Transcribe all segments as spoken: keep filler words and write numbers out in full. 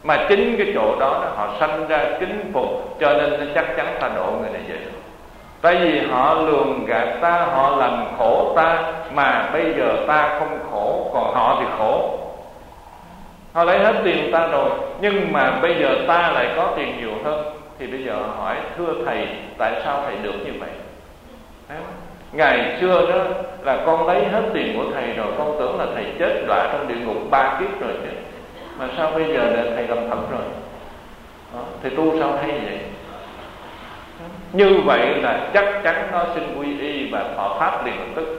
Mà chính cái chỗ đó, đó họ sanh ra kính phục, cho nên nó chắc chắn ta độ người này về. Tại vì họ lường gạt ta, họ làm khổ ta, mà bây giờ ta không khổ, còn họ thì khổ. Họ lấy hết tiền ta rồi, nhưng mà bây giờ ta lại có tiền nhiều hơn. Thì bây giờ họ hỏi: thưa thầy, tại sao thầy được như vậy? Ngày xưa đó là con lấy hết tiền của thầy rồi, con tưởng là thầy chết đọa trong địa ngục ba kiếp rồi chứ, mà sao bây giờ là thầy làm thật rồi? Đó, thì tu sao hay vậy? Như vậy là chắc chắn nó xin quy y và thọ pháp liền lập tức.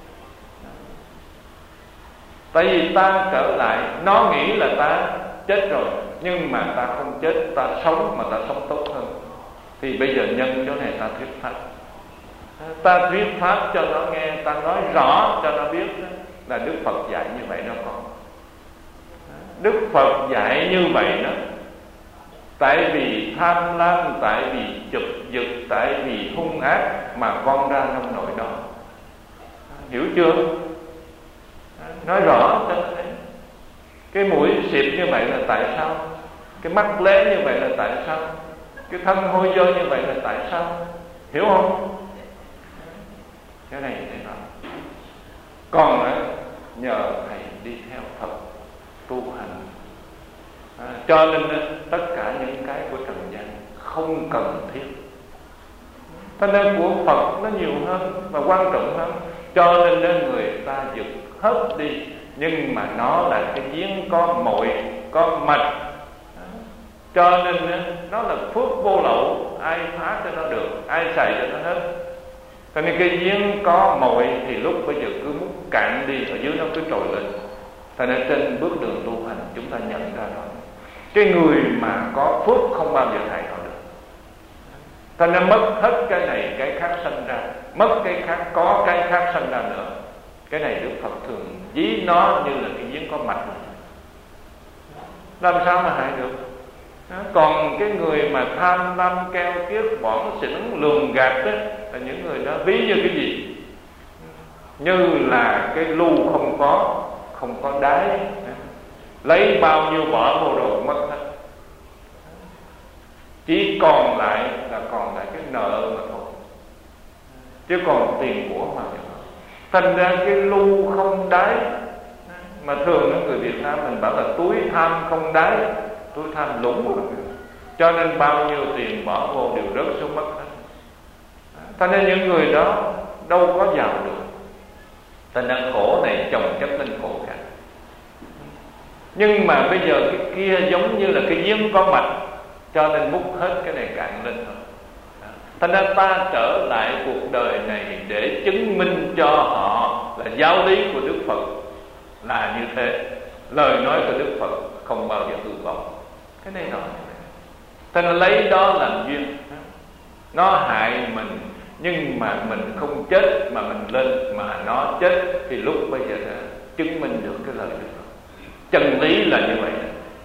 Tại vì ta trở lại, nó nghĩ là ta chết rồi, nhưng mà ta không chết, ta sống mà ta sống tốt hơn. Thì bây giờ nhân chỗ này ta thuyết pháp, ta thuyết pháp cho nó nghe, ta nói rõ cho nó biết là Đức Phật dạy như vậy đó con. Đức Phật dạy như vậy đó. Tại vì tham lam, tại vì chụp giật, tại vì hung ác mà con ra nông nổi đó. Hiểu chưa? Nói rõ cho nó thấy. Cái mũi xịt như vậy là tại sao? Cái mắt lé như vậy là tại sao? Cái thân hôi dơ như vậy là tại sao? Hiểu không? Cái này thế nào? Còn á, nhờ thầy đi theo Phật tu hành. À, cho nên á, tất cả những cái của trần gian không cần thiết. Cho nên của Phật nó nhiều hơn và quan trọng hơn. Cho nên á, người ta giật hết đi. Nhưng mà nó là cái giếng có mồi, có mạch. Cho nên á, nó là phước vô lậu. Ai phá cho nó được, ai xài cho nó hết. Cho nên cái giếng có mồi thì lúc bây giờ cứ muốn cạn đi, ở dưới nó cứ trồi lên. Cho nên trên bước đường tu hành chúng ta nhận ra đó. Cái người mà có phước không bao giờ hại họ được. Cho nên mất hết cái này, cái khác sanh ra. Mất cái khác, có cái khác sanh ra nữa. Cái này Đức Phật thường ví nó như là cái giếng có mạch. Làm sao mà hại được? Còn cái người mà tham lam keo kiết, bỏn xỉn, lường gạt đó, là những người đó ví như cái gì? Như là cái lu không có, không có đáy. Lấy bao nhiêu bỏ vô đồ mất hết. Chỉ còn lại là còn lại cái nợ mà thôi, chứ còn tiền của mà được. Thành ra cái lu không đáy. Mà thường người Việt Nam mình bảo là túi tham không đáy, túi tham lũng. Cho nên bao nhiêu tiền bỏ vô đều rớt xuống mất hết. Cho nên những người đó đâu có giàu được. Thành ra khổ này chồng chất lên khổ cả. Nhưng mà bây giờ cái kia giống như là cái giếng có mạch, cho nên múc hết cái này cạn lên thôi. Thành ra ta trở lại cuộc đời này để chứng minh cho họ là giáo lý của Đức Phật là như thế. Lời nói của Đức Phật không bao giờ hư vọng. Cái này nói thành ra lấy đó làm duyên. Nó hại mình, nhưng mà mình không chết mà mình lên, mà nó chết thì lúc bây giờ đã chứng minh được cái lời Đức Phật. Chân lý là như vậy.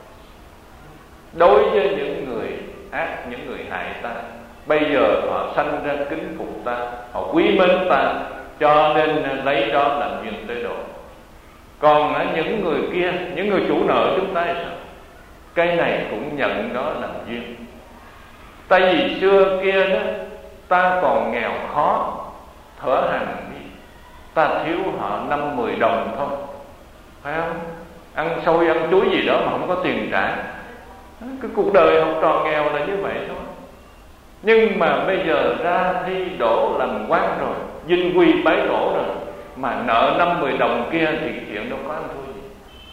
Đối với những người ác, những người hại ta, bây giờ họ sanh ra kính phục ta, họ quý mến ta, cho nên lấy đó làm duyên tới độ. Còn những người kia, những người chủ nợ chúng ta thì sao? Cái này cũng nhận đó làm duyên. Tại vì xưa kia đó, ta còn nghèo khó, thở hàng đi, ta thiếu họ năm mười đồng thôi, phải không? Ăn xôi ăn chuối gì đó mà không có tiền trả. Cái cuộc đời học trò nghèo là như vậy thôi. Nhưng mà bây giờ ra thi đỗ làm quan rồi, vinh quy bái đỗ rồi, mà nợ năm mười đồng kia thì chuyện đâu có ăn thua gì.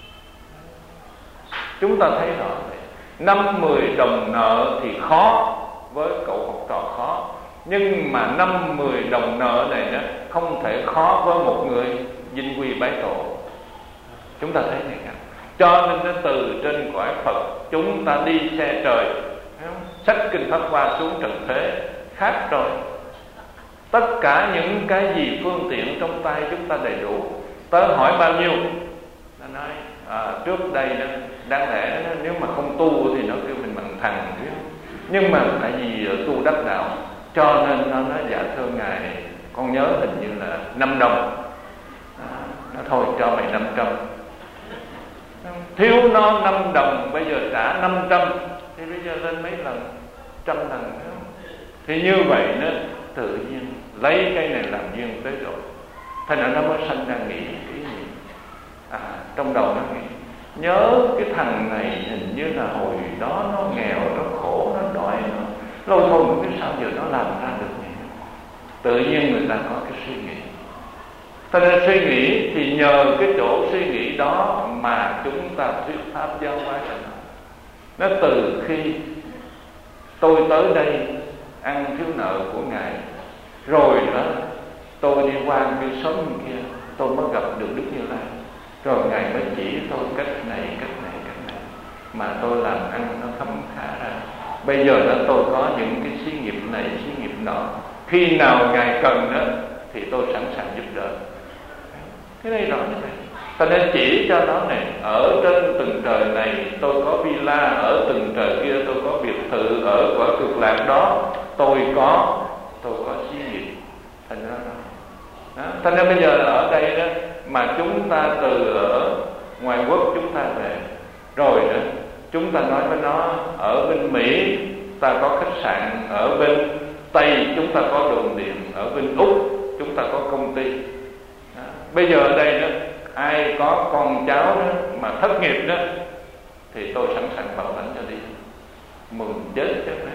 Chúng ta thấy rõ vậy. Năm mười đồng nợ thì khó, với cậu học trò khó. Nhưng mà năm mười đồng nợ này đó không thể khó với một người vinh quy bái tổ. Chúng ta thấy này cả. Cho nên nó từ trên cõi Phật chúng ta đi xe trời, xách kinh Pháp Hoa xuống trần thế khác rồi. Tất cả những cái gì phương tiện trong tay chúng ta đầy đủ. Tớ hỏi bao nhiêu? Nó nói à, trước đây đó, đáng lẽ đó, nếu mà không tu thì nó kêu mình bằng thằng. Nhưng mà tại vì tu đắc đạo, cho nên nó nói dạ thưa ngài, con nhớ hình như là năm đồng. À, nó thôi cho mày năm trăm. Thiếu nó năm đồng, bây giờ trả năm trăm, thì bây giờ lên mấy lần, trăm lần nữa. Thì như vậy nó tự nhiên lấy cái này làm duyên tới rồi, thành ra nó mới sanh ra nghĩ cái gì à, trong đầu nó nghĩ nhớ cái thằng này hình như là hồi đó nó nghèo, nó khổ, nó đói, nó lâu thôi mà cái sao giờ nó làm ra được này. Tự nhiên người ta có cái suy nghĩ. Cho nên suy nghĩ thì nhờ cái chỗ suy nghĩ đó mà chúng ta thuyết pháp giáo hóa cho nó. Nó từ khi tôi tới đây ăn thiếu nợ của Ngài, rồi đó tôi đi qua cái xóm kia, tôi mới gặp được Đức Như Lai, rồi Ngài mới chỉ tôi cách này, cách này, cách này, mà tôi làm ăn nó khấm khá ra. Bây giờ đó tôi có những cái xí nghiệp này, xí nghiệp nọ, khi nào Ngài cần đó thì tôi sẵn sàng giúp đỡ. Cái này rõ như vậy. Cho nên chỉ cho nó này, ở trên từng trời này tôi có villa, ở từng trời kia tôi có biệt thự, ở quả cực lạc đó tôi có tôi có xí nghiệp. Thành ra đó. Thành ra bây giờ ở đây đó mà chúng ta từ ở ngoài quốc chúng ta về, rồi đó chúng ta nói với nó ở bên Mỹ ta có khách sạn, ở bên Tây chúng ta có đồn điện, ở bên Úc chúng ta có công ty. Đó. Bây giờ ở đây đó ai có con cháu đó mà thất nghiệp đó thì tôi sẵn sàng bảo lãnh cho đi, mừng chết chết đấy.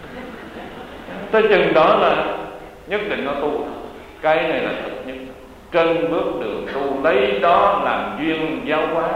Tới chừng đó là nhất định nó tu. Cái này là thật nhất. Trên bước đường tu lấy đó làm duyên giáo hóa.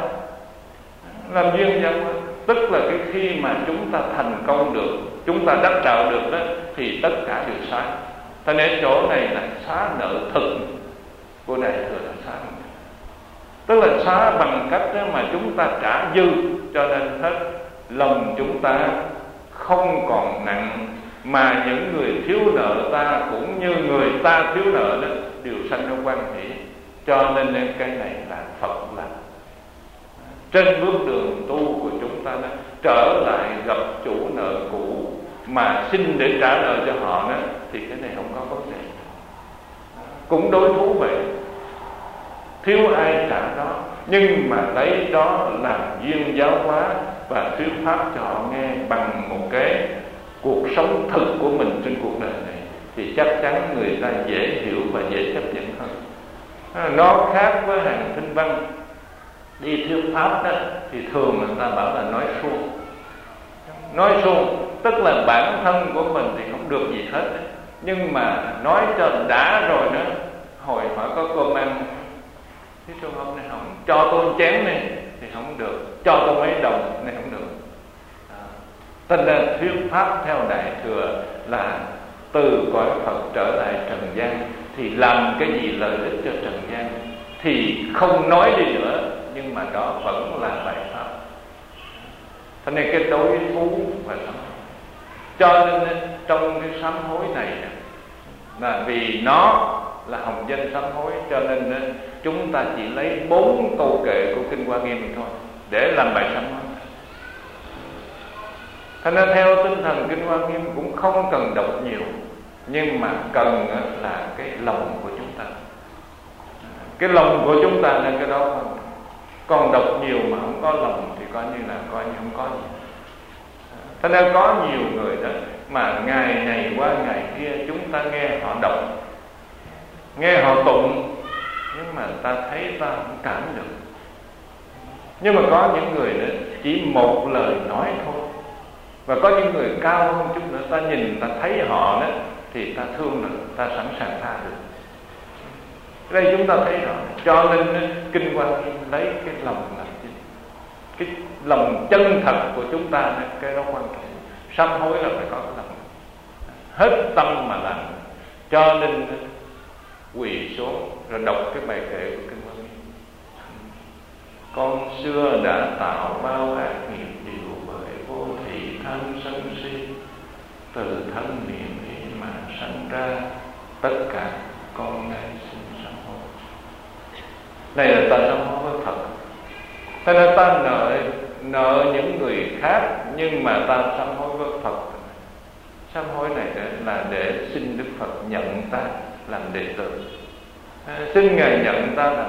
Làm duyên giáo hóa tức là cái khi mà chúng ta thành công được, chúng ta đắc đạo được đó, thì tất cả đều xá. Thế nên chỗ này là xá nợ thực của Đại Thừa là xá. Tức là xá bằng cách đó mà chúng ta trả dư, cho nên hết lòng chúng ta không còn nặng, mà những người thiếu nợ ta cũng như người ta thiếu nợ đó đều sanh ra quan hỷ. Cho nên cái này là Phật làm. Trên bước đường tu của chúng ta đó, trở lại gặp chủ nợ cũ mà xin để trả nợ cho họ đó, thì cái này không có vấn đề. Cũng đối thú vậy, thiếu ai trả đó, nhưng mà lấy đó làm duyên giáo hóa và thuyết pháp cho họ nghe bằng một cái cuộc sống thực của mình trên cuộc đời này, thì chắc chắn người ta dễ hiểu và dễ chấp nhận hơn. Nó khác với hàng Thinh Văn đi thuyết pháp đó, thì thường người ta bảo là nói suông. Nói suông tức là bản thân của mình thì không được gì hết đấy. Nhưng mà nói cho đã rồi đó, hồi hỏi có cơm ăn, thế tôi hôm nay không cho tôi chén này thì không được, cho tôi mấy đồng này không được. Tên là thuyết pháp theo Đại Thừa là từ cõi Phật trở lại trần gian, thì làm cái gì lợi ích cho trần gian thì không nói đi nữa, nhưng mà đó vẫn là bài pháp. Thế nên cái đối thú và sám hối, cho nên trong cái sám hối này là vì nó là hồng danh sám hối, cho nên chúng ta chỉ lấy bốn câu kệ của Kinh Hoa Nghiêm thôi để làm bài sám hối. Thế nên theo tinh thần Kinh Hoa Nghiêm cũng không cần đọc nhiều, nhưng mà cần là cái lòng của chúng ta. Cái lòng của chúng ta là cái đó không. Còn đọc nhiều mà không có lòng thì coi như là coi như không có gì. Thế nên có nhiều người đó mà ngày này qua ngày kia chúng ta nghe họ đọc, nghe họ tụng, nhưng mà ta thấy ta không cảm được. Nhưng mà có những người đó chỉ một lời nói thôi, và có những người cao hơn chút nữa, ta nhìn ta thấy họ đó thì ta thương được, ta sẵn sàng tha được. Đây chúng ta thấy rõ. Cho nên Kinh Hoa Nghiêm lấy cái lòng làm chính, cái lòng chân thật của chúng ta, cái đó quan trọng. Sám hối là phải có cái lòng hết tâm mà làm. Cho nên quỳ xuống rồi đọc cái bài kệ của Kinh Hoa Nghiêm. Con xưa đã tạo bao ác nghiệp điều bởi vô thị tham sân si, từ thân miệng ý mà sanh ra, tất cả con nay xin sám hối. Này là ta sám hối với Phật. Thế nên ta nợ nợ những người khác, nhưng mà ta sám hối với Phật. Sám hối này là để xin Đức Phật nhận ta làm đệ tử, xin Ngài nhận ta làm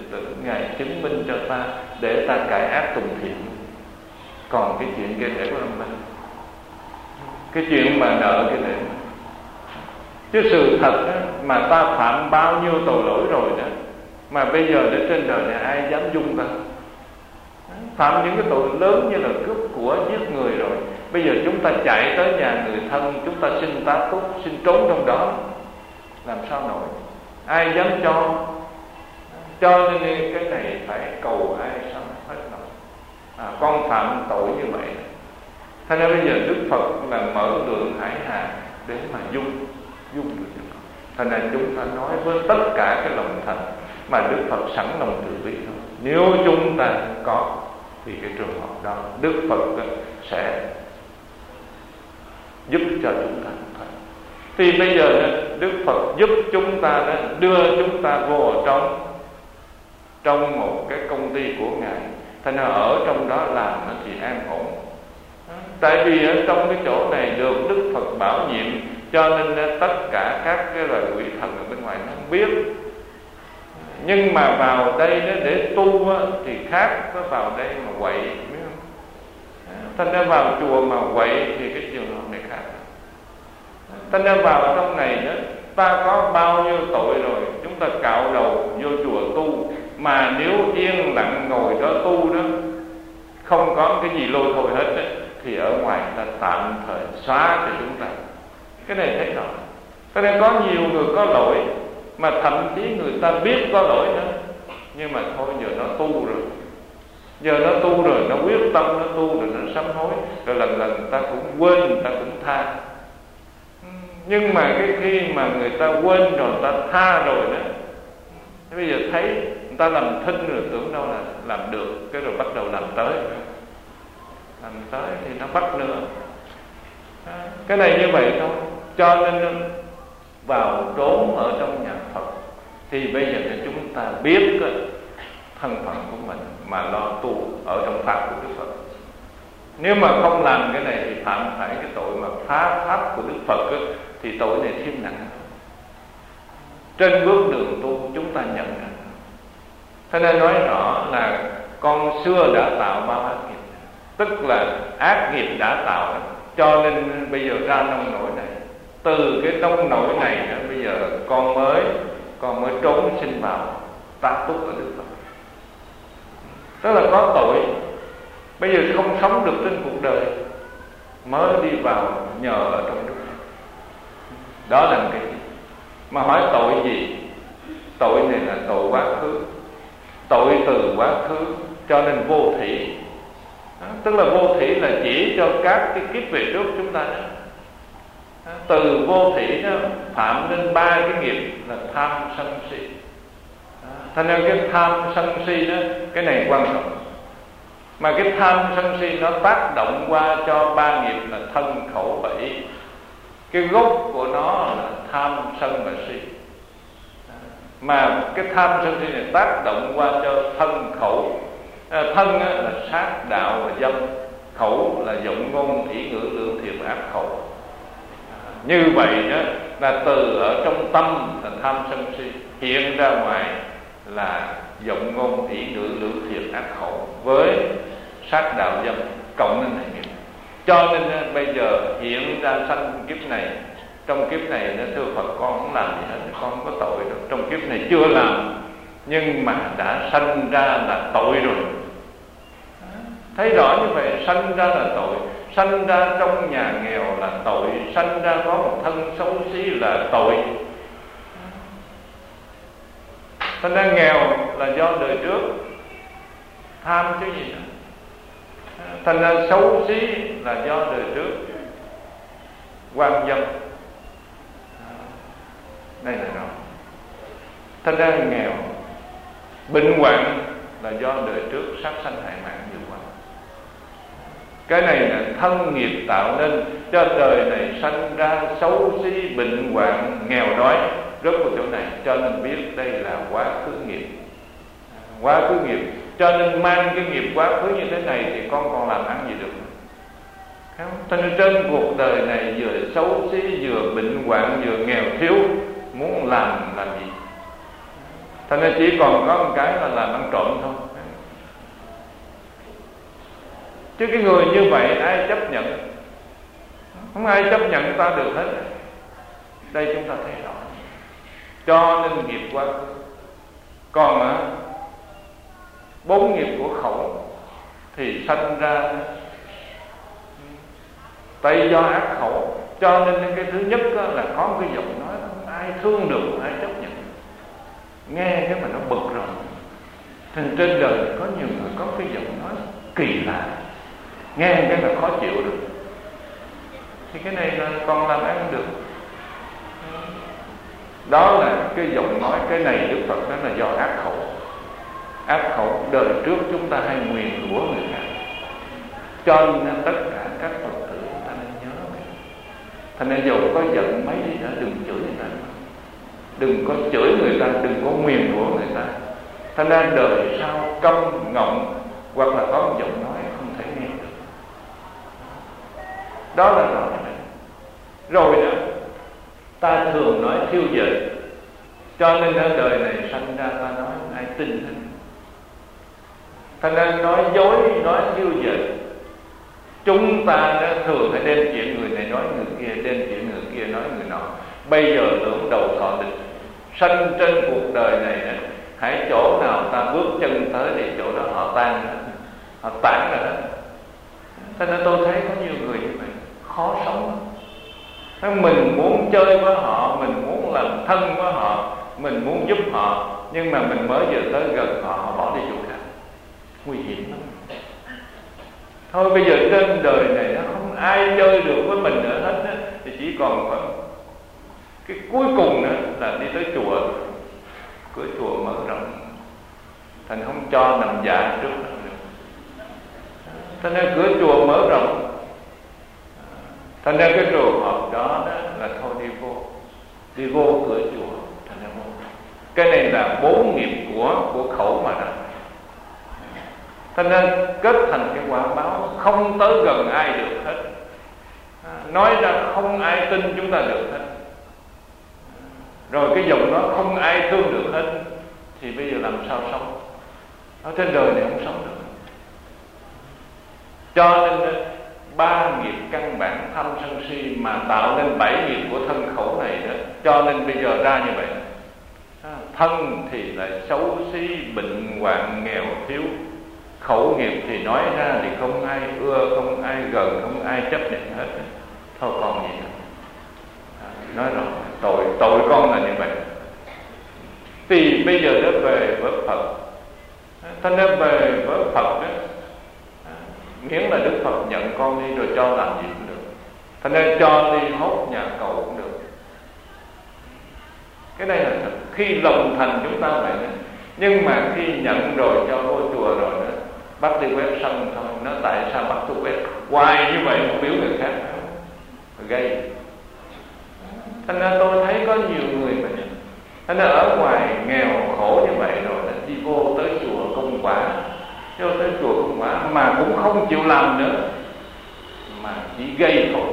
tử, Ngài chứng minh cho ta để ta cải ác tùng thiện. Còn cái chuyện kia để của mình, cái chuyện mà nợ kia để mình. Chứ sự thật đó, mà ta phạm bao nhiêu tội lỗi rồi đó, mà bây giờ để trên đời này ai dám dung ta. Phạm những cái tội lớn như là cướp của, giết người rồi, bây giờ chúng ta chạy tới nhà người thân, chúng ta xin tá túc, xin trốn trong đó, làm sao nổi? Ai dám cho? Cho nên cái này phải cầu ai sẵn hết lòng. À, con phạm tội như vậy. Thế nên bây giờ Đức Phật là mở lượng hải hà để mà dung dung được. Thế nên chúng ta nói với tất cả cái lòng thành mà Đức Phật sẵn lòng từ bi thôi. Nếu chúng ta có thì cái trường hợp đó Đức Phật sẽ giúp cho chúng ta. Thì bây giờ Đức Phật giúp chúng ta đó, đưa chúng ta vô trong trong một cái công ty của Ngài. Thành ra ở trong đó làm nó thì an ổn. Tại vì ở trong cái chỗ này được Đức Phật bảo nhiệm, cho nên tất cả các cái loài quỷ thần ở bên ngoài nó không biết. Nhưng mà vào đây để tu thì khác với vào đây mà quậy, biết không? Thành ra vào chùa mà quậy thì cái trường hợp này khác. Thành ra vào trong này đó, ta có bao nhiêu tội rồi, chúng ta cạo đầu vô chùa tu, mà nếu yên lặng ngồi đó tu đó, không có cái gì lôi thôi hết đó, thì ở ngoài ta tạm thời xóa cho chúng ta. Cái này thấy rõ. Cho nên có nhiều người có lỗi, mà thậm chí người ta biết có lỗi nữa, nhưng mà thôi giờ nó tu rồi, giờ nó tu rồi, nó quyết tâm nó tu rồi, nó sám hối rồi, lần lần ta cũng quên, người ta cũng tha. Nhưng mà cái khi mà người ta quên rồi, ta tha rồi đó, bây giờ thấy người ta làm thinh rồi, tưởng đâu là làm được, cái rồi bắt đầu làm tới, làm tới thì nó bắt nữa. Cái này như vậy thôi. Cho nên vào trốn ở trong nhà Phật thì bây giờ thì chúng ta biết thân phận của mình mà lo tu ở trong pháp của Đức Phật. Nếu mà không làm cái này thì phạm phải cái tội mà phá pháp của Đức Phật ấy, thì tội này thêm nặng. Trên bước đường tu chúng ta nhận ra. Thế nên nói rõ là con xưa đã tạo bao ác nghiệp, tức là ác nghiệp đã tạo, cho nên bây giờ ra nông nổi này. Từ cái nông nổi này đó, bây giờ con mới con mới trốn sinh vào tá túc ở Đức Phật. Tức là có tội, bây giờ không sống được trên cuộc đời, mới đi vào nhờ ở trong Đức Phật. Đó là cái gì? Mà hỏi tội gì? Tội này là tội quá khứ, tội từ quá khứ, cho nên vô thỉ. Đó, tức là vô thỉ là chỉ cho các cái kiếp về trước chúng ta đó. Từ vô thỉ nó phạm lên ba cái nghiệp là tham sân si. Thành ra cái tham sân si đó, cái này quan trọng. Mà cái tham sân si nó tác động qua cho ba nghiệp là thân khẩu và ý. Cái gốc của nó là tham sân và si. Mà cái tham sân si này tác động qua cho thân khẩu. À, thân là sát đạo và dâm, khẩu là giọng ngôn ý ngữ lưỡng thiệt ác khẩu. Như vậy đó là từ ở trong tâm là tham sân si, hiện ra ngoài là giọng ngôn ý ngữ lưỡng thiệt ác khẩu với sát đạo dâm cộng lên này. Cho nên bây giờ hiện ra sanh kiếp này, trong kiếp này nó thưa Phật con không làm gì hết, con không có tội đâu. Trong kiếp này chưa làm, nhưng mà đã sanh ra là tội rồi. Thấy rõ như vậy, sanh ra là tội. Sanh ra trong nhà nghèo là tội, sanh ra có một thân xấu xí là tội. Sanh ra nghèo là do đời trước tham chứ gì nữa. Thành ra xấu xí là do đời trước quan dâm. Đây là rõ. Thành ra nghèo, bệnh hoạn là do đời trước sát sanh hại mạng nhiều quá. Cái này là thân nghiệp tạo nên, cho đời này sanh ra xấu xí, bệnh hoạn, nghèo đói, rớt vào chỗ này. Cho nên biết đây là quá khứ nghiệp. Quá khứ nghiệp. Cho nên mang cái nghiệp quá khứ như thế này thì con còn làm ăn gì được. Cho nên trên cuộc đời này vừa xấu xí, vừa bệnh hoạn, vừa nghèo thiếu, muốn làm làm gì? Thành ra chỉ còn có một cái là làm ăn trộm thôi. Chứ cái người như vậy ai chấp nhận? Không ai chấp nhận ta được hết. Đây chúng ta thấy rõ. Cho nên nghiệp quá khứ. Còn á, bốn nghiệp của khẩu thì sanh ra tại do ác khẩu. Cho nên cái thứ nhất là có một cái giọng nói không ai thương được, không ai chấp nhận. Nghe cái mà nó bực rồi. Thành trên đời có nhiều người có cái giọng nói kỳ lạ, nghe cái là khó chịu được. Thì cái này là còn làm ăn được. Đó là cái giọng nói. Cái này Đức Phật nói là do ác khẩu. Ác khẩu đời trước chúng ta hay nguyền rủa người khác. Cho nên tất cả các Phật tử chúng ta nên nhớ này. Thành ra dù có giận mấy đi nữa đừng chửi người ta, đừng có chửi người ta, đừng có nguyền rủa người ta. Thành ra đời sau câm ngọng hoặc là có một giọng nói không thể nghe được. Đó là rõ ràng. Rồi đó, ta thường nói thiêu dệt. Cho nên ở đời này sanh ra ta nói ai tin hết. Thành ra nói dối, nói thiêu dệt. Chúng ta thường phải đem chuyện người này nói người kia, đem chuyện người kia nói người nọ. Bây giờ lưỡng đầu thọ địch. Sanh trên cuộc đời này nè, hãy chỗ nào ta bước chân tới thì chỗ đó họ tan hết, họ tản ra hết. Cho nên tôi thấy có nhiều người như vậy khó sống lắm. Mình muốn chơi với họ, mình muốn làm thân với họ, mình muốn giúp họ, nhưng mà mình mới vừa tới gần họ, họ bỏ đi chỗ khác. Nguy hiểm lắm. Thôi bây giờ trên đời này nó không ai chơi được với mình nữa hết á, thì chỉ còn có cái cuối cùng nữa là đi tới chùa. Cửa chùa mở rộng, thành không cho nằm dạ trước đó nữa. Thành ra cửa chùa mở rộng, thành ra cái trường hợp đó, đó là thôi đi vô, đi vô cửa chùa, thành ra vô. Cái này là bốn nghiệp của của khẩu mà ra. Thành ra kết thành cái quả báo không tới gần ai được hết. Nói ra không ai tin chúng ta được hết. Rồi cái dòng đó không ai thương được hết. Thì bây giờ làm sao sống? Ở trên đời này không sống được. Cho nên ba nghiệp căn bản tham sân si mà tạo nên bảy nghiệp của thân khẩu này đó. Cho nên bây giờ ra như vậy. Thân thì lại xấu xí, bệnh hoạn, nghèo thiếu. Khẩu nghiệp thì nói ra thì không ai ưa, không ai gần, không ai chấp nhận hết. Thôi còn gì nữa. Nói rồi, tội, tội con là như vậy. Thì bây giờ nó về với Phật. Thành ra về với Phật đó, miễn là Đức Phật nhận con đi rồi cho làm gì cũng được. Thành ra cho đi hốt nhà cầu cũng được. Cái này là thật. Khi lòng thành chúng ta vậy đó. Nhưng mà khi nhận rồi cho vô chùa rồi đó, bắt đi quét sân thôi. Nó tại sao bắt tôi quét hoài như vậy, không biểu người khác gây. Thành ra tôi thấy có nhiều người mà thành ra ở ngoài nghèo khổ như vậy rồi là đi vô tới chùa công quả, vô tới chùa công quả mà cũng không chịu làm nữa, mà chỉ gây thôi.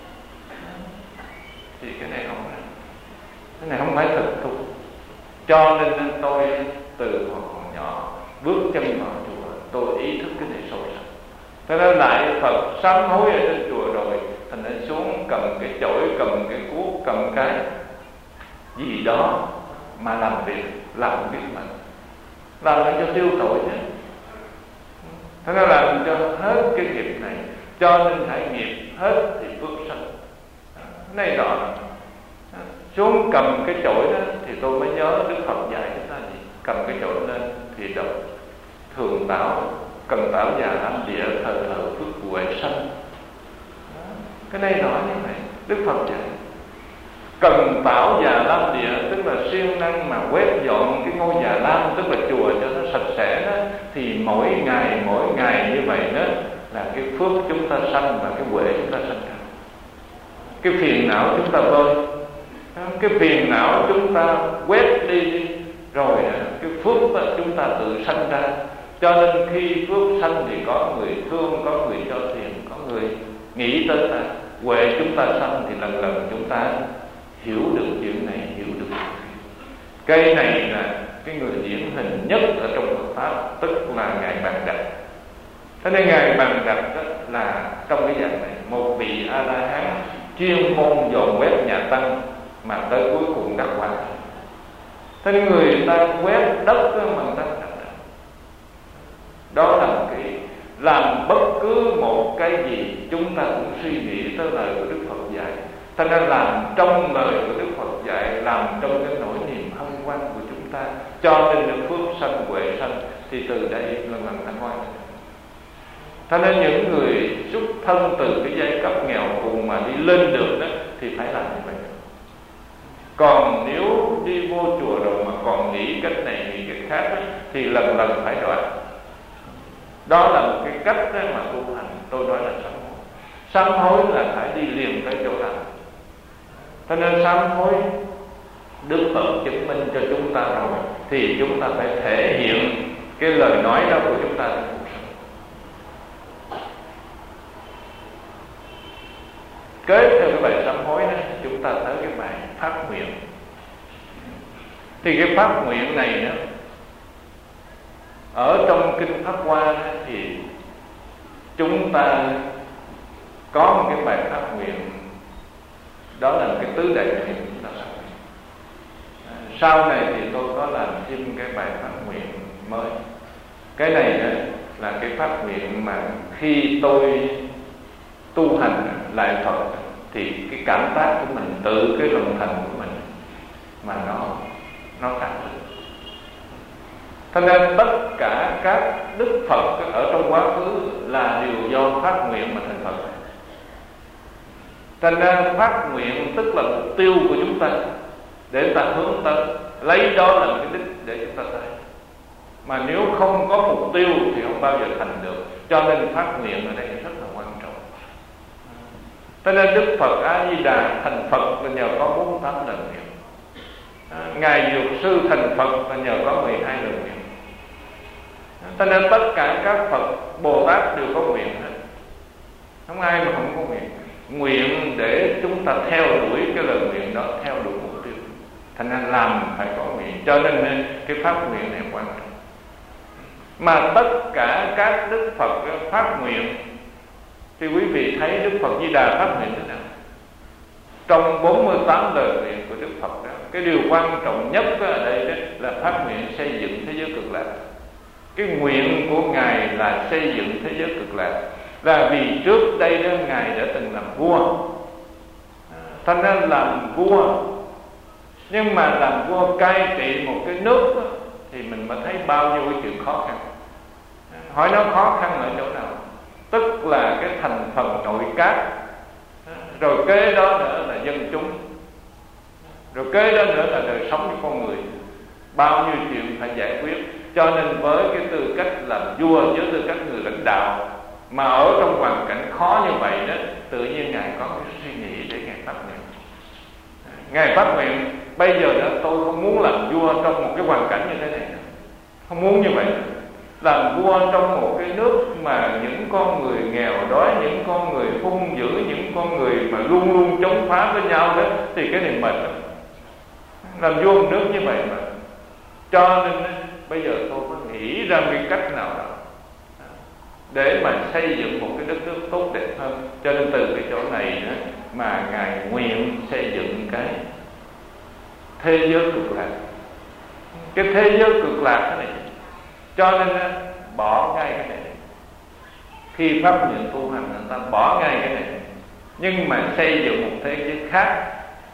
Thì cái này không phải, cái này không phải thực thụ. Cho nên tôi từ hồi còn nhỏ bước chân vào chùa, tôi ý thức cái này sâu sắc. Thế nên lại Phật sám hối ở trên chùa rồi, thành ra xuống cầm cái chổi, cầm cái cuốc, cầm cái gì đó mà làm việc, làm biết mình, làm lại cho tiêu tội chứ. Thế nên làm cho hết cái nghiệp này, cho nên hãy nghiệp hết thì phước sanh. Cái này rõ. Xuống cầm cái chổi đó thì tôi mới nhớ Đức Phật dạy chúng ta gì. Cầm cái chổi lên thì đọc thường tảo, cần tảo già lam địa, thờ thờ phước huệ sanh. Cái này rõ như vậy. Đức Phật dạy cần tảo già lam địa, tức là siêng năng mà quét dọn cái ngôi già lam, tức là chùa cho nó sạch sẽ đó. Thì mỗi ngày mỗi ngày như vậy đó là cái phước chúng ta sanh và cái huệ chúng ta sanh ra. Cái phiền não chúng ta vơi, cái phiền não chúng ta quét đi, rồi cái phước đó chúng ta tự sanh ra. Cho nên khi phước sanh thì có người thương, có người cho tiền, có người nghĩ tới ta. Huệ chúng ta sanh thì lần lần chúng ta hiểu được chuyện này, hiểu được chuyện này. Cây này là cái người điển hình nhất ở trong Phật pháp, tức là ngài Bàn Đạch. Thế nên ngài Bàn Đạch là trong cái dạng này một vị A La Hán chuyên môn dọn quét nhà Tăng mà tới cuối cùng đắc quả. Thế nên người ta quét đất mà người ta đắc. Đó là một cái làm bất cứ một cái gì chúng ta cũng suy nghĩ tới lời của Đức Phật dạy. Thế nên làm trong lời của Đức Phật dạy, làm trong cái nỗi niềm hân hoan của chúng ta, cho nên được phước sanh huệ sanh, thì từ đây lần lần hân hoan. Thế nên những người xuất thân từ cái giai cấp nghèo cùng mà đi lên được đó thì phải làm như vậy. Còn nếu đi vô chùa rồi mà còn nghĩ cách này nghĩ cách khác đó, thì lần lần phải đoạn. Đó là một cái cách mà tu hành, tôi nói là sám hối. Sám hối là phải đi liền tới chỗ nào. Cho nên sám hối Đức Phật chứng minh cho chúng ta rồi, thì chúng ta phải thể hiện cái lời nói đó của chúng ta. Kế theo cái bài sám hối đó, chúng ta tới cái bài phát nguyện. Thì cái phát nguyện này đó, ở trong kinh Pháp Hoa thì chúng ta có một cái bài phát nguyện, đó là cái tứ đại nguyện chúng ta phát nguyện. Sau này thì tôi có làm thêm cái bài phát nguyện mới. Cái này đó là cái phát nguyện mà khi tôi tu hành lại Phật thì cái cảm tác của mình, tự cái lòng thành của mình mà nó nó cảm được. Cho nên tất cả các Đức Phật ở trong quá khứ là đều do phát nguyện mà thành Phật. Cho nên phát nguyện tức là mục tiêu của chúng ta, để chúng ta hướng tới, lấy đó là cái đích để chúng ta tới. Mà nếu không có mục tiêu thì không bao giờ thành được. Cho nên phát nguyện ở đây rất là quan trọng. Cho nên Đức Phật A Di Đà thành Phật là nhờ có bốn mươi tám lần nguyện. Ngài Dược Sư thành Phật là nhờ có mười hai lần nguyện. Cho nên tất cả các Phật Bồ Tát đều có nguyện hết, không ai mà không có nguyện. Nguyện để chúng ta theo đuổi cái lời nguyện đó, theo đuổi mục tiêu. Thành nên làm phải có nguyện. Cho nên cái pháp nguyện này quan trọng. Mà tất cả các Đức Phật phát nguyện thì quý vị thấy Đức Phật Di Đà phát nguyện thế nào? Trong bốn mươi tám lời nguyện của Đức Phật đó, cái điều quan trọng nhất ở đây đó là phát nguyện xây dựng thế giới cực lạc. Cái nguyện của Ngài là xây dựng thế giới cực lạc, là vì trước đây đó Ngài đã từng làm vua. Thành ra làm vua, nhưng mà làm vua cai trị một cái nước đó, thì mình mới thấy bao nhiêu cái chuyện khó khăn. Hỏi nó khó khăn ở chỗ nào? Tức là cái thành phần nội các, rồi kế đó nữa là dân chúng, rồi kế đó nữa là đời sống của con người. Bao nhiêu chuyện phải giải quyết. Cho nên với cái tư cách làm vua, với tư cách người lãnh đạo, mà ở trong hoàn cảnh khó như vậy đó, tự nhiên Ngài có cái suy nghĩ để Ngài phát nguyện. Ngài phát nguyện, bây giờ đó tôi không muốn làm vua trong một cái hoàn cảnh như thế này, không muốn như vậy. Làm vua trong một cái nước mà những con người nghèo đói, những con người hung dữ, những con người mà luôn luôn chống phá với nhau đó, thì cái này mệt lắm. Làm vua một nước như vậy mà. Cho nên bây giờ tôi có nghĩ ra cái cách nào đó để mà xây dựng một cái đất nước tốt đẹp hơn. Cho nên từ cái chỗ này đó, mà Ngài nguyện xây dựng cái thế giới cực lạc. Cái thế giới cực lạc thế này. Cho nên bỏ ngay cái này. Khi pháp nguyện tu hành, người ta bỏ ngay cái này, nhưng mà xây dựng một thế giới khác.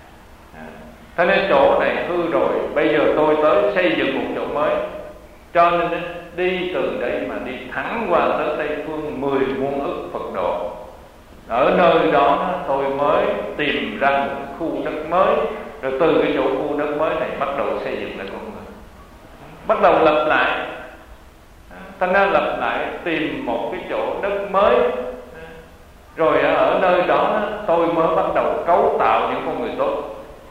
Thế nên chỗ này hư rồi, bây giờ tôi tới xây dựng một chỗ mới. Cho nên đi từ đây mà đi thẳng qua tới Tây Phương mười muôn ức Phật độ. Ở nơi đó tôi mới tìm ra một khu đất mới, rồi từ cái chỗ khu đất mới này bắt đầu xây dựng lại con người, bắt đầu lập lại. Ta nên lập lại, tìm một cái chỗ đất mới, rồi ở nơi đó tôi mới bắt đầu cấu tạo những con người tốt.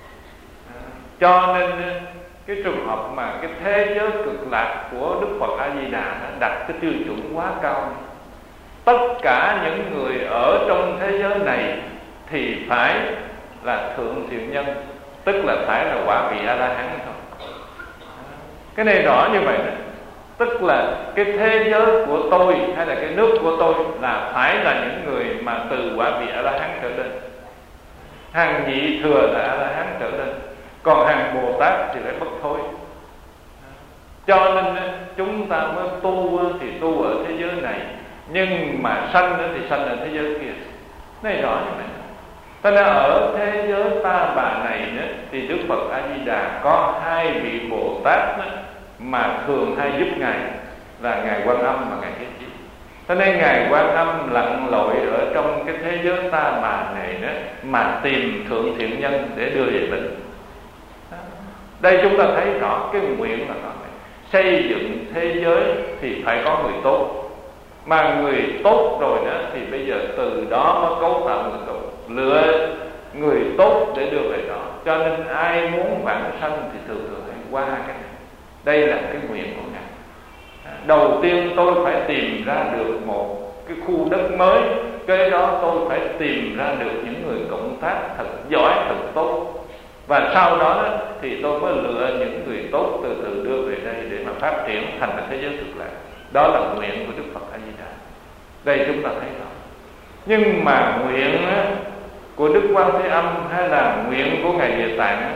Cho nên cái trường hợp mà cái thế giới cực lạc của Đức Phật A Di Đà đặt cái tiêu chuẩn quá cao. Tất cả những người ở trong thế giới này thì phải là thượng thiện nhân, tức là phải là quả vị A La Hán thôi. Cái này rõ như vậy đó. Tức là cái thế giới của tôi hay là cái nước của tôi là phải là những người mà từ quả vị A-la-hán trở lên. Hàng nhị thừa là A-la-hán trở lên, còn hàng Bồ Tát thì phải bất thối. Cho nên chúng ta mới tu thì tu ở thế giới này, nhưng mà sanh thì sanh ở thế giới kia. Này rõ như vậy. Cho nên ở thế giới ta bà này thì Đức Phật A Di Đà có hai vị Bồ Tát mà thường hay giúp ngài, là ngài Quan Âm và ngài Thế Chí. Cho nên ngài Quan Âm lặn lội ở trong cái thế giới ta bà này đó mà tìm thượng thiện nhân để đưa về mình. Đây chúng ta thấy rõ cái nguyện là đó. Xây dựng thế giới thì phải có người tốt, mà người tốt rồi đó thì bây giờ từ đó mới cấu tạo người tốt, lựa người tốt để đưa về đó. Cho nên ai muốn vãng sanh thì thường thường hay qua cái này. Đây là cái nguyện của ngài. Đầu tiên tôi phải tìm ra được một cái khu đất mới, cái đó tôi phải tìm ra được những người cộng tác thật giỏi, thật tốt, và sau đó thì tôi mới lựa những người tốt từ từ đưa về đây để mà phát triển thành một thế giới cực lạc. Đó là nguyện của Đức Phật A Di Đà. Đây chúng ta thấy rõ. Nhưng mà nguyện của Đức Quan Thế Âm hay là nguyện của ngài Địa Tạng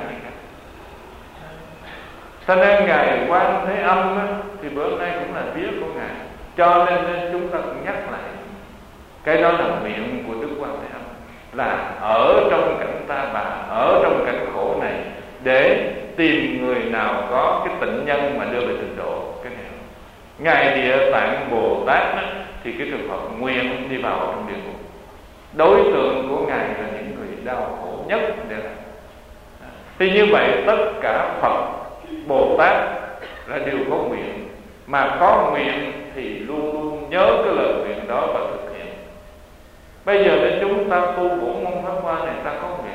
cho nên ngài Quan Thế Âm thì bữa nay cũng là viết của ngài, cho nên chúng ta cũng nhắc lại cái đó là nguyện của Đức Quan Thế Âm, là ở trong cảnh ta bà, ở trong cảnh khổ này để tìm người nào có cái tịnh nhân mà đưa về tịnh độ. Cái này ngài Địa Tạng Bồ Tát đó, thì cái trường hợp nguyện đi vào trong địa ngục. Đối tượng của ngài là những người đau khổ nhất để làm. Thì như vậy tất cả Phật Bồ Tát là đều có nguyện, mà có nguyện thì luôn luôn nhớ cái lời nguyện đó và thực hiện. Bây giờ để chúng ta tu bổn môn pháp hoa này, ta có nguyện.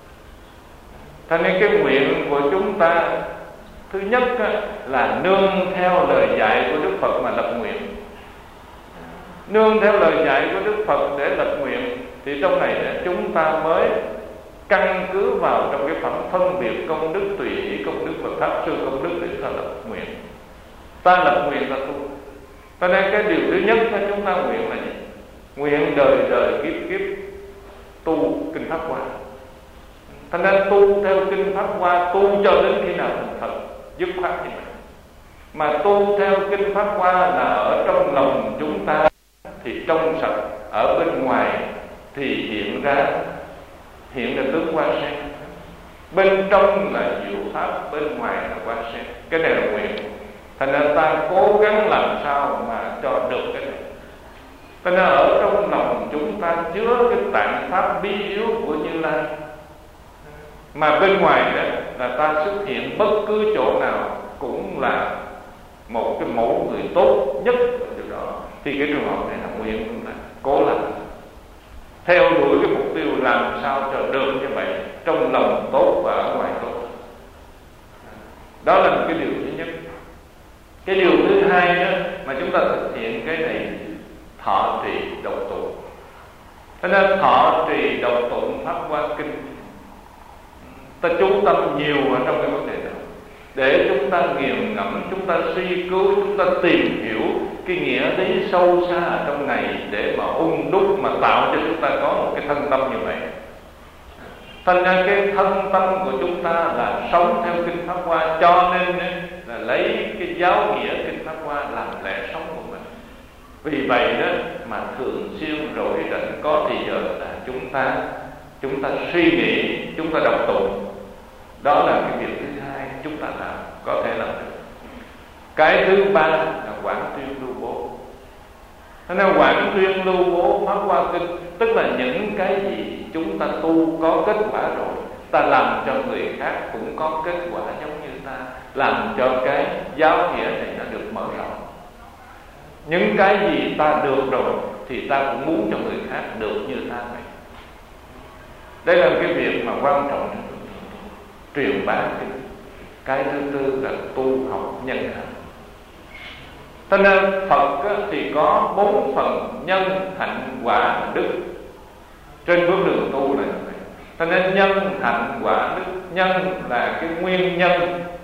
Cho nên cái nguyện của chúng ta thứ nhất là nương theo lời dạy của Đức Phật mà lập nguyện. Nương theo lời dạy của Đức Phật để lập nguyện thì trong này chúng ta mới căn cứ vào trong cái phẩm phân biệt công đức, tùy hỷ công đức và pháp sư công đức để ta lập nguyện. Ta lập nguyện là tu. Cho nên cái điều thứ nhất là chúng ta nguyện là gì? Nguyện đời đời kiếp kiếp tu kinh Pháp Hoa. Cho nên tu theo kinh Pháp Hoa, tu cho đến khi nào thành Phật, dứt khoát như vậy. Mà tu theo kinh Pháp Hoa là ở trong lòng chúng ta thì trong sạch, ở bên ngoài thì hiện ra hiện ra tướng hoa sen. Bên trong là diệu pháp, bên ngoài là hoa sen. Cái này là nguyện. Thành ra ta cố gắng làm sao mà cho được cái này. Cho nên ở trong lòng chúng ta chứa cái tạng pháp bí yếu của Như Lai, mà bên ngoài đó là ta xuất hiện bất cứ chỗ nào cũng là một cái mẫu người tốt nhất ở điều đó. Thì cái trường hợp này là nguyện cũng là cố làm, theo đuổi cái mục tiêu làm sao cho được như vậy, trong lòng tốt và ở ngoài tốt. Đó là một cái điều thứ nhất. Cái điều thứ hai đó mà chúng ta thực hiện cái này, thọ trì độc tụng. Cho nên thọ trì độc tụng Pháp Hoa Kinh, ta chú tâm nhiều ở trong cái vấn đề đó, để chúng ta nghiền ngẫm, chúng ta suy cứu, chúng ta tìm hiểu cái nghĩa lý sâu xa ở trong này để mà ung đúc, mà tạo cho chúng ta có một cái thân tâm như vậy. Thành ra cái thân tâm của chúng ta là sống theo kinh Pháp Hoa, cho nên là lấy cái giáo nghĩa kinh Pháp Hoa làm lẽ sống của mình. Vì vậy đó mà thường xuyên rỗi rảnh có thì giờ là chúng ta chúng ta suy nghĩ, chúng ta đọc tụng. Đó là cái việc thứ hai chúng ta làm, có thể làm được. Cái thứ ba là quán tuyên lưu bố. Thế nên quán tuyên lưu bố Pháp Hoa Kinh, tức là những cái gì chúng ta tu có kết quả rồi, ta làm cho người khác cũng có kết quả giống như ta, làm cho cái giáo nghĩa này nó được mở rộng. Những cái gì ta được rồi thì ta cũng muốn cho người khác được như ta vậy. Đây là cái việc mà quan trọng, truyền bá kinh. Cái thứ tư là tu học nhân hạnh. Cho nên Phật thì có bốn phần: nhân, hạnh, quả, đức trên bước đường tu này. Cho nên nhân, hạnh, quả, đức. Nhân là cái nguyên nhân,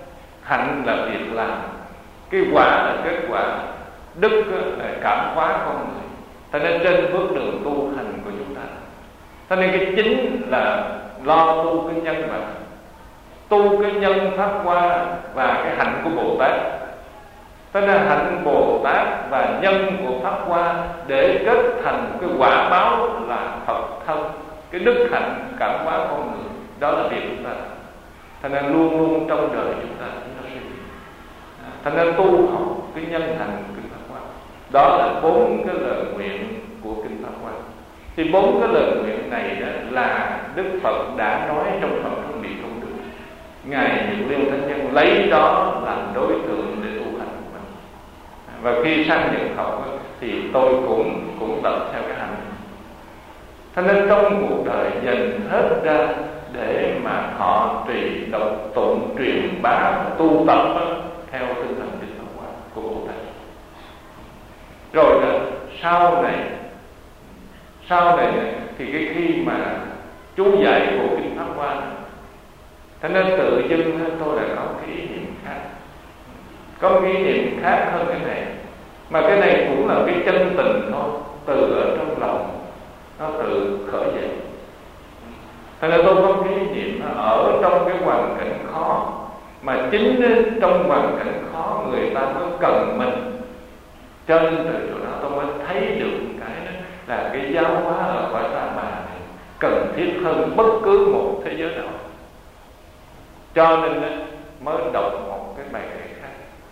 hạnh là việc làm, cái quả là kết quả, đức là cảm hóa con người. Cho nên trên bước đường tu hành của chúng ta, cho nên cái chính là lo tu cái nhân và tu cái nhân pháp hoa và cái hạnh của Bồ Tát. Cho nên hạnh Bồ Tát và nhân của pháp hoa để kết thành cái quả báo là Phật thân, cái đức hạnh cảm hóa con người. Đó là việc chúng ta. Cho nên luôn luôn trong đời chúng ta chúng ta suy nghĩ. Cho nên tu học cái nhân hành của kinh pháp hoa. Đó là bốn cái lời nguyện của kinh pháp hoa. Thì bốn cái lời nguyện này đó là Đức Phật đã nói trong Phật Thông Địa Công Đức. Ngài Nhật Liên Thánh Nhân lấy đó làm đối tượng để tu hành của mình. Và khi sang Nhật học thì tôi cũng cũng tập theo cái hành. Cho nên trong cuộc đời dành hết ra để mà họ trì đọc tụng truyền bá tu tập theo tinh thần kinh pháp hoa của Bồ Tát. Rồi đó sau này sau này thì cái khi mà chú giải của kinh pháp hoa, cho nên tự dưng tôi lại có cái ý niệm khác, có cái ý niệm khác hơn cái này, mà cái này cũng là cái chân tình thôi, từ ở trong lòng nó tự khởi dậy. Cho nên tôi có cái ý niệm ở trong cái hoàn cảnh khó, mà chính trong hoàn cảnh khó người ta mới cần mình. Cho nên từ chỗ đó tôi mới thấy được cái đó là cái giáo hóa ở cõi Ta Bà này cần thiết hơn bất cứ một thế giới nào. Cho nên mới đọc một cái bài kệ khác,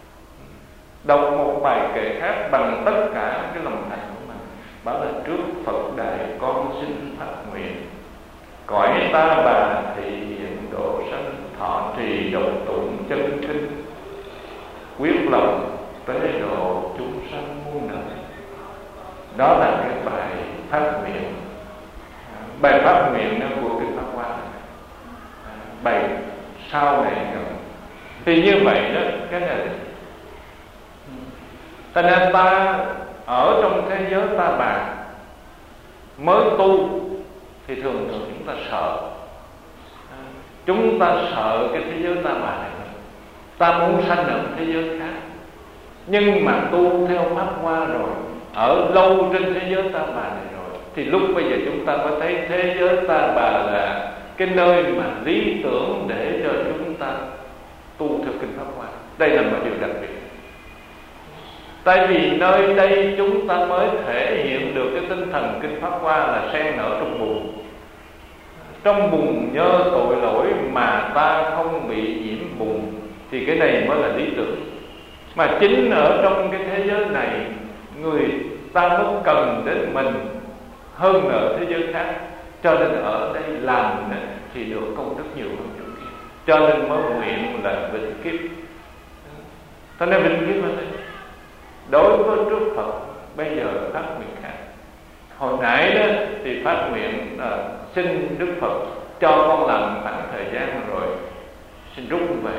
đọc một bài kệ khác bằng tất cả cái lòng thành của mình, bảo là trước Phật đài con xin phát nguyện, cõi Ta Bà thị hiện độ sanh, thọ trì độc tụng chân kinh, quyết lòng tế độ chúng sanh muôn đời. Đó là cái bài phát nguyện, bài phát nguyện của kinh pháp hoa. Bài sau này thì như vậy đó, cái này cho nên ta ở trong thế giới Ta Bà mới tu thì thường thường chúng ta sợ, chúng ta sợ cái thế giới Ta Bà này, ta muốn sanh ở thế giới khác. Nhưng mà tu theo pháp hoa rồi, ở lâu trên thế giới Ta Bà này rồi, thì lúc bây giờ chúng ta mới thấy thế giới Ta Bà là cái nơi mà lý tưởng để cho chúng ta tu theo kinh pháp hoa. Đây là một điều đặc biệt. Tại vì nơi đây chúng ta mới thể hiện được cái tinh thần kinh pháp hoa là sen nở trong bùn, trong bùn nhơ tội lỗi mà ta không bị nhiễm bùn, thì cái này mới là lý tưởng. Mà chính ở trong cái thế giới này, người ta mới cần đến mình hơn ở thế giới khác. Cho nên ở đây làm thì được công đức nhiều hơn chỗ kia. Cho nên mới nguyện là vĩnh kiếp. Cho nên vĩnh kiếp ở đây đối với trước Phật bây giờ phát nguyện khác. Hồi nãy đó thì phát nguyện là xin Đức Phật cho con làm khoảng thời gian rồi xin rút về.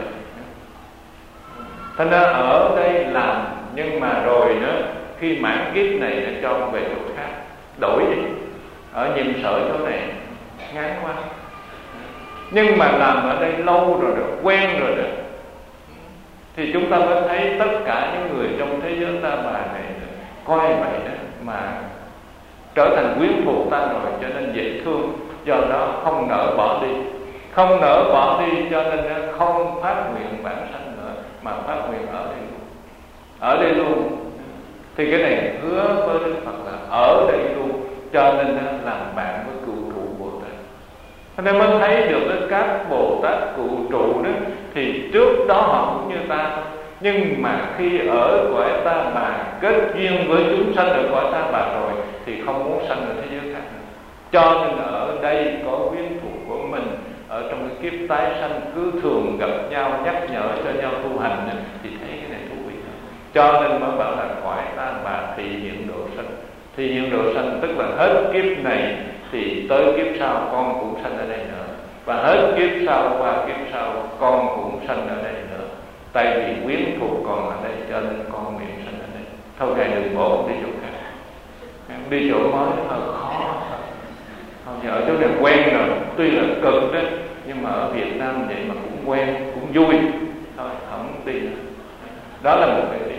Cho nên ở đây làm, nhưng mà rồi nữa khi mãn kiếp này nó cho con về chỗ khác, đổi đi. Ở nhiệm sở chỗ này ngắn quá, nhưng mà làm ở đây lâu rồi đó, quen rồi đó, thì chúng ta mới thấy tất cả những người trong thế giới Ta Bà này coi vậy đó mà trở thành quyến thuộc ta rồi, cho nên dễ thương. Do đó không nỡ bỏ đi, không nỡ bỏ đi, cho nên không phát nguyện bản sanh nữa, mà phát nguyện ở đây luôn. Ở đây luôn. Thì cái này hứa với Đức Phật là ở đây luôn, cho nên làm bạn với cựu trụ Bồ Tát. Cho nên mới thấy được các Bồ Tát cựu trụ đó, thì trước đó họ cũng như ta, nhưng mà khi ở cõi Ta Bà kết duyên với chúng sanh ở cõi Ta Bà rồi thì không muốn sanh ở thế giới khác nữa. Cho nên ở đây có quyến thuộc của mình, ở trong cái kiếp tái sanh cứ thường gặp nhau, nhắc nhở cho nhau tu hành thì thấy cái này thú vị. Cho nên mới bảo là cõi Ta Bà thị hiện độ sanh. Thị hiện độ sanh tức là hết kiếp này thì tới kiếp sau con cũng sanh ở đây nữa, và hết kiếp sau qua kiếp sau con cũng sanh ở đây nữa. Tại vì quyến thuộc còn ở đây cho nên con nguyện sanh ở đây. Thôi ngài đừng bỏ đi chỗ khác, đi chỗ mới hơi khó. Thôi ở chỗ này quen rồi, tuy là cực đó, nhưng mà ở Việt Nam vậy mà cũng quen, cũng vui. Thôi không đi nữa. Đó là một cái ý.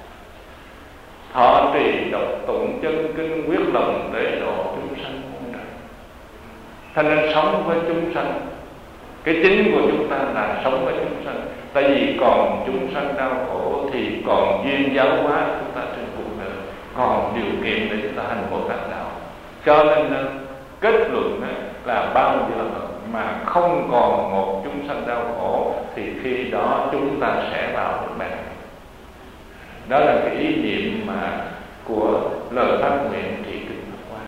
Thọ trì đọc tụng chân kinh quyết lòng để độ chúng sanh muôn đời. Cho nên sống với chúng sanh, cái chính của chúng ta là sống với chúng sanh. Tại vì còn chúng sanh đau khổ thì còn duyên giáo hóa chúng ta trên cuộc đời, còn điều kiện để chúng ta hành Bồ Tát đạo. Cho nên kết luận là bao giờ mà không còn một chúng sanh đau khổ thì khi đó chúng ta sẽ vào được bàn. Đó là cái ý niệm mà của lời phát nguyện thì